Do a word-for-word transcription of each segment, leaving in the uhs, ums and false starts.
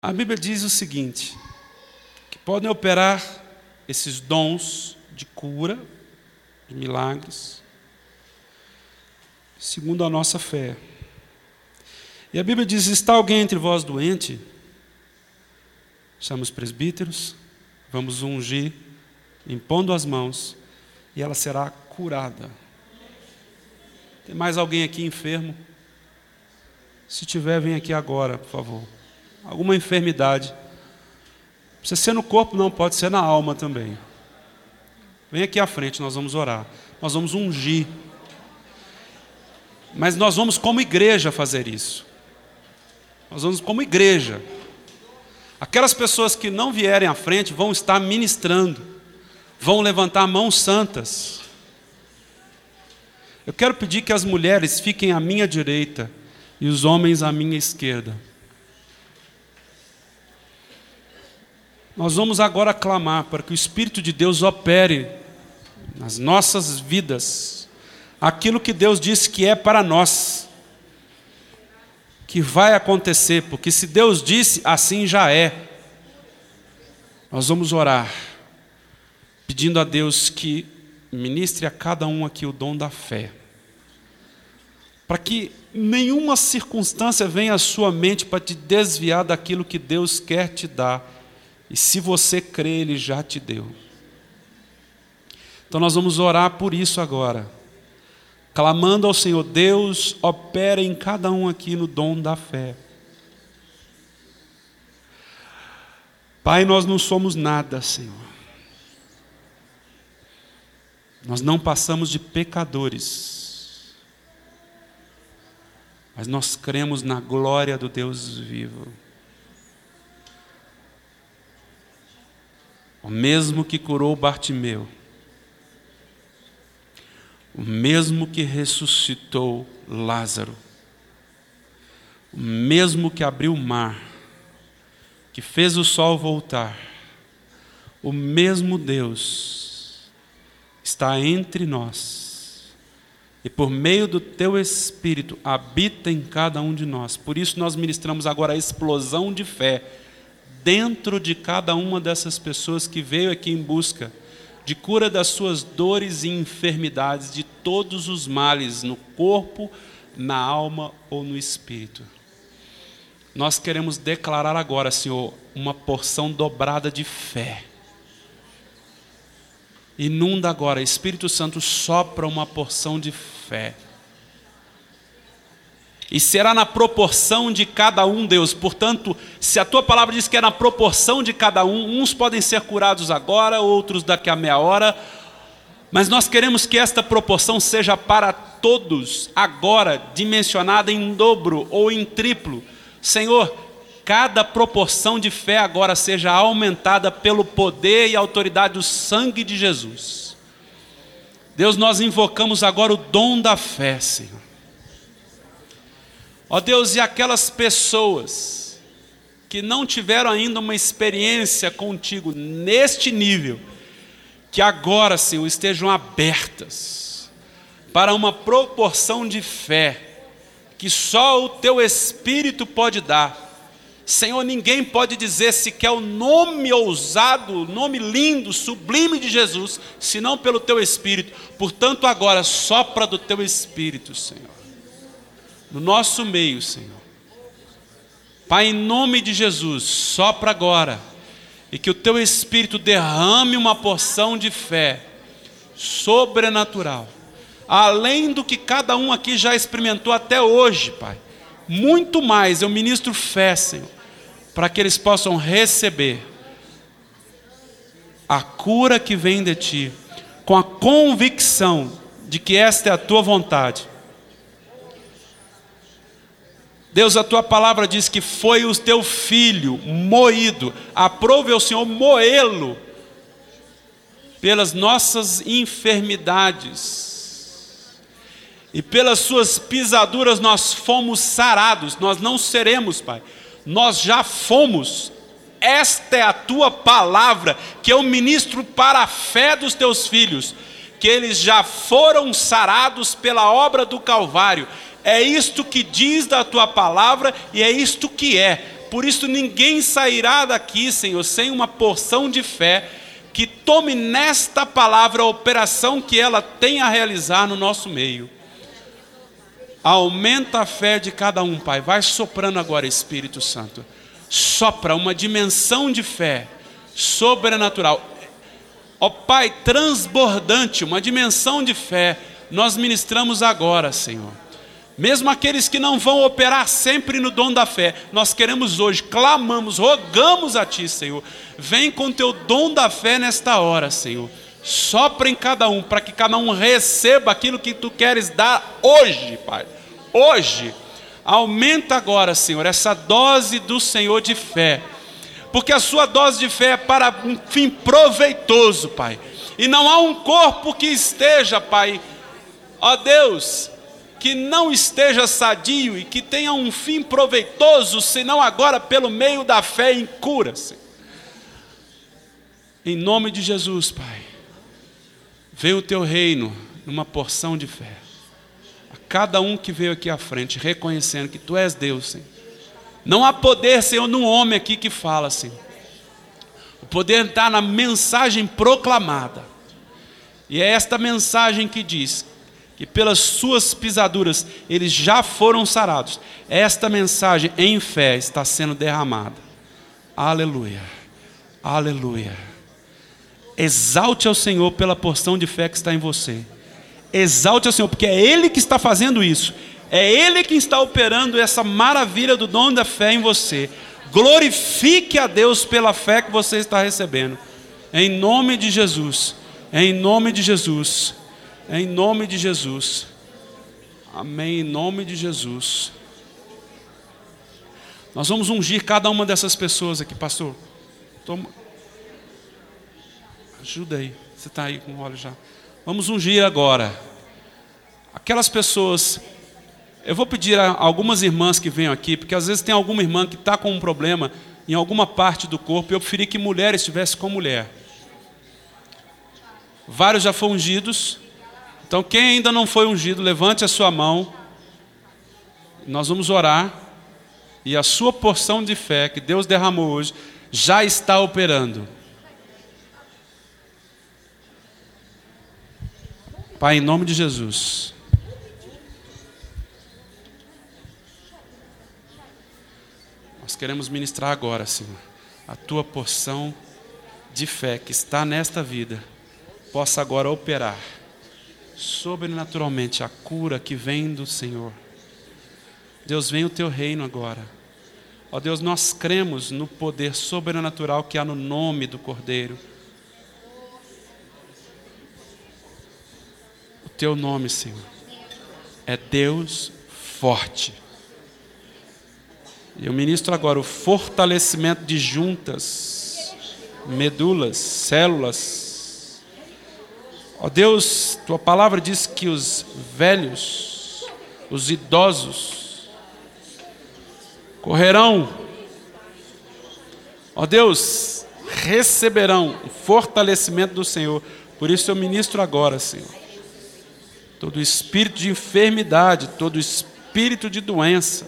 A Bíblia diz o seguinte, que podem operar esses dons de cura, de milagres, segundo a nossa fé. E a Bíblia diz, está alguém entre vós doente? Chama os presbíteros, vamos ungir, impondo as mãos, e ela será curada. Tem mais alguém aqui enfermo? Se tiver, vem aqui agora, por favor. Alguma enfermidade. Precisa ser no corpo, não, pode ser na alma também. Vem aqui à frente, nós vamos orar. Nós vamos ungir. Mas nós vamos como igreja fazer isso. Nós vamos como igreja. Aquelas pessoas que não vierem à frente vão estar ministrando. Vão levantar mãos santas. Eu quero pedir que as mulheres fiquem à minha direita e os homens à minha esquerda. Nós vamos agora clamar para que o Espírito de Deus opere nas nossas vidas aquilo que Deus disse que é para nós, que vai acontecer, porque se Deus disse, assim já é. Nós vamos orar, pedindo a Deus que ministre a cada um aqui o dom da fé, para que nenhuma circunstância venha à sua mente para te desviar daquilo que Deus quer te dar. E se você crê, Ele já te deu. Então nós vamos orar por isso agora, clamando ao Senhor, Deus, opera em cada um aqui no dom da fé. Pai, nós não somos nada, Senhor. Nós não passamos de pecadores, mas nós cremos na glória do Deus vivo. O mesmo que curou Bartimeu, o mesmo que ressuscitou Lázaro, o mesmo que abriu o mar, que fez o sol voltar, o mesmo Deus está entre nós e por meio do Teu Espírito habita em cada um de nós. Por isso nós ministramos agora a explosão de fé dentro de cada uma dessas pessoas que veio aqui em busca de cura das suas dores e enfermidades, de todos os males no corpo, na alma ou no espírito. Nós queremos declarar agora, Senhor, uma porção dobrada de fé. Inunda agora, Espírito Santo, sopra uma porção de fé. E será na proporção de cada um, Deus. Portanto, se a Tua palavra diz que é na proporção de cada um, uns podem ser curados agora, outros daqui a meia hora, mas nós queremos que esta proporção seja para todos, agora, dimensionada em dobro ou em triplo. Senhor, cada proporção de fé agora seja aumentada pelo poder e autoridade do sangue de Jesus. Deus, nós invocamos agora o dom da fé, Senhor. Ó Deus, e aquelas pessoas que não tiveram ainda uma experiência contigo neste nível, que agora, Senhor, estejam abertas para uma proporção de fé que só o Teu Espírito pode dar. Senhor, ninguém pode dizer sequer o nome ousado, o nome lindo, sublime de Jesus, senão pelo Teu Espírito. Portanto, agora, sopra do Teu Espírito, Senhor, no nosso meio, Senhor. Pai, em nome de Jesus, sopra agora, e que o Teu Espírito derrame uma porção de fé sobrenatural, além do que cada um aqui já experimentou até hoje, Pai. Muito mais, eu ministro fé, Senhor, para que eles possam receber a cura que vem de Ti, com a convicção de que esta é a Tua vontade. Deus, a Tua palavra diz que foi o Teu Filho moído, aprove ao Senhor moê-lo pelas nossas enfermidades, e pelas Suas pisaduras nós fomos sarados. Nós não seremos, Pai, nós já fomos. Esta é a Tua palavra que eu ministro para a fé dos Teus filhos, que eles já foram sarados pela obra do Calvário. É isto que diz da Tua palavra e é isto que é. Por isso ninguém sairá daqui, Senhor, sem uma porção de fé que tome nesta palavra a operação que ela tem a realizar no nosso meio. Aumenta a fé de cada um, Pai. Vai soprando agora, Espírito Santo. Sopra uma dimensão de fé sobrenatural. Ó Pai, transbordante, uma dimensão de fé. Nós ministramos agora, Senhor. Mesmo aqueles que não vão operar sempre no dom da fé, nós queremos hoje, clamamos, rogamos a Ti, Senhor. Vem com Teu dom da fé nesta hora, Senhor. Sopra em cada um, para que cada um receba aquilo que Tu queres dar hoje, Pai. Hoje. Aumenta agora, Senhor, essa dose do Senhor de fé. Porque a Sua dose de fé é para um fim proveitoso, Pai. E não há um corpo que esteja, Pai, ó Deus, que não esteja sadio e que tenha um fim proveitoso, senão agora pelo meio da fé em cura, Senhor. Em nome de Jesus, Pai, vem o Teu reino numa porção de fé. A cada um que veio aqui à frente, reconhecendo que Tu és Deus, Senhor. Não há poder, Senhor, num homem aqui que fala, Senhor. O poder está na mensagem proclamada. E é esta mensagem que diz que pelas Suas pisaduras eles já foram sarados. Esta mensagem em fé está sendo derramada. Aleluia, aleluia. Exalte ao Senhor pela porção de fé que está em você. Exalte ao Senhor, porque é Ele que está fazendo isso. É Ele que está operando essa maravilha do dom da fé em você. Glorifique a Deus pela fé que você está recebendo. Em nome de Jesus. Em nome de Jesus. Em nome de Jesus. Amém. Em nome de Jesus. Nós vamos ungir cada uma dessas pessoas aqui, pastor. Toma. Ajuda aí. Você está aí com o óleo já. Vamos ungir agora. Aquelas pessoas. Eu vou pedir a algumas irmãs que venham aqui, porque às vezes tem alguma irmã que está com um problema em alguma parte do corpo, e eu preferi que mulher estivesse com mulher. Vários já foram ungidos. Então quem ainda não foi ungido, levante a sua mão. Nós vamos orar. E a sua porção de fé que Deus derramou hoje já está operando. Pai, em nome de Jesus. Nós queremos ministrar agora, Senhor, a Tua porção de fé que está nesta vida, possa agora operar sobrenaturalmente a cura que vem do Senhor. Deus, vem o Teu reino agora. Ó Deus, nós cremos no poder sobrenatural que há no nome do Cordeiro. O Teu nome, Senhor, é Deus forte. Eu ministro agora o fortalecimento de juntas, medulas, células. Ó Deus, Tua palavra diz que os velhos, os idosos, correrão. Ó Deus, receberão o fortalecimento do Senhor. Por isso eu ministro agora, Senhor, todo espírito de enfermidade, todo espírito de doença,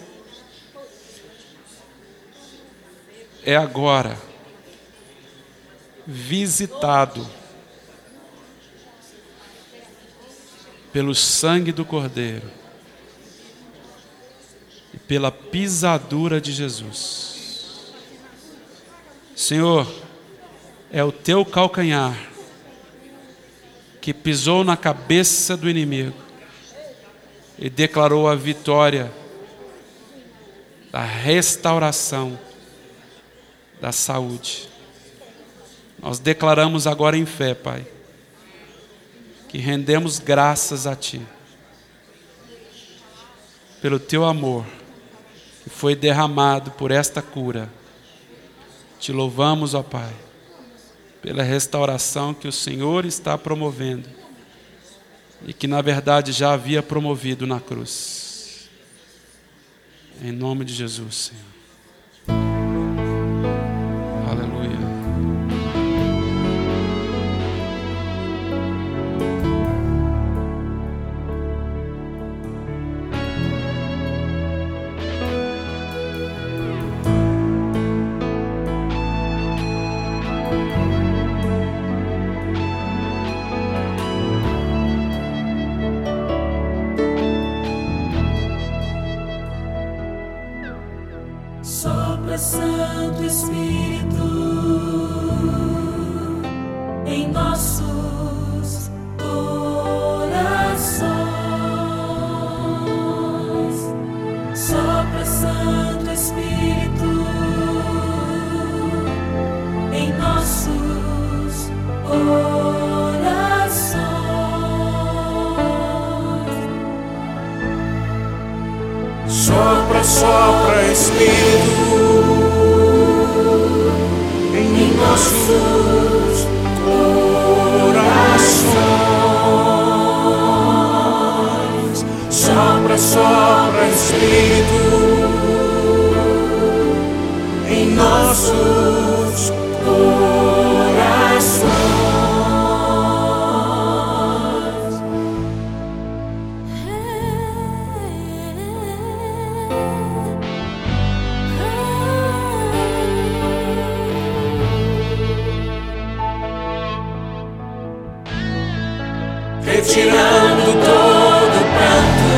é agora visitado pelo sangue do Cordeiro e pela pisadura de Jesus. Senhor, é o Teu calcanhar que pisou na cabeça do inimigo e declarou a vitória da restauração da saúde. Nós declaramos agora em fé, Pai, que rendemos graças a Ti pelo Teu amor que foi derramado por esta cura. Te louvamos, ó Pai, pela restauração que o Senhor está promovendo e que na verdade já havia promovido na cruz. Em nome de Jesus, Senhor. Santo Espírito em nossos corações. Sopra, Santo Espírito em nossos corações. Sopra, sopra, Espírito em nossos corações. Sopra, sopra, Espírito em nossos corações. Retirando todo o pranto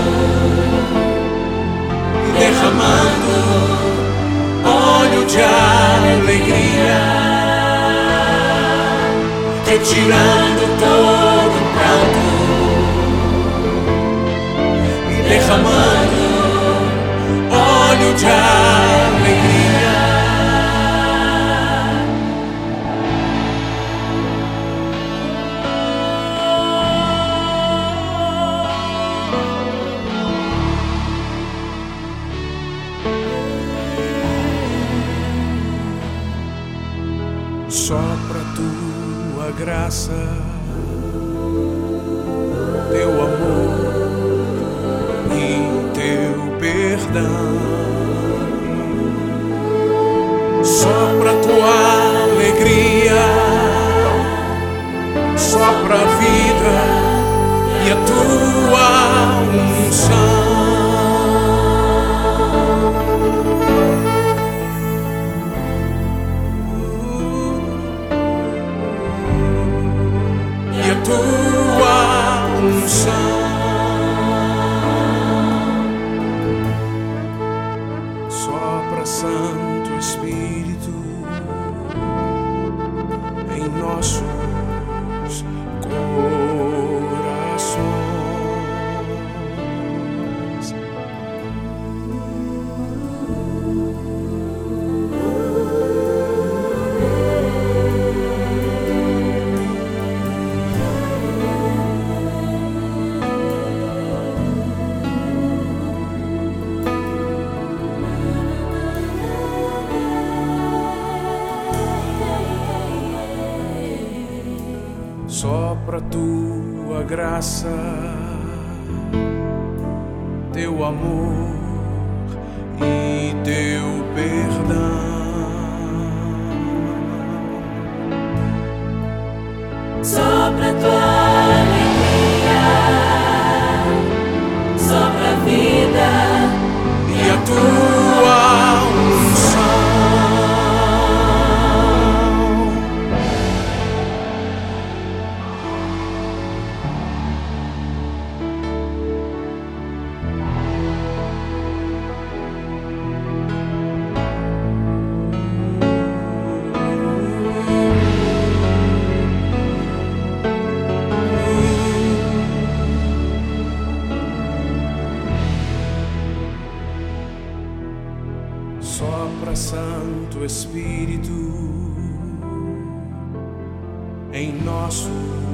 e derramando óleo de alegria. Retirando todo o pranto e derramando óleo de alegria. Sopra tua graça, teu amor e teu perdão. Sopra tua alegria, sopra a vida e a tua unção. Tua unção. Sopra, Santo Espírito em nossos corações. Sopra tua graça, teu amor e teu perdão. Sopra tua alegria, sopra a vida e a tua unção. Sopra, Santo Espírito em nosso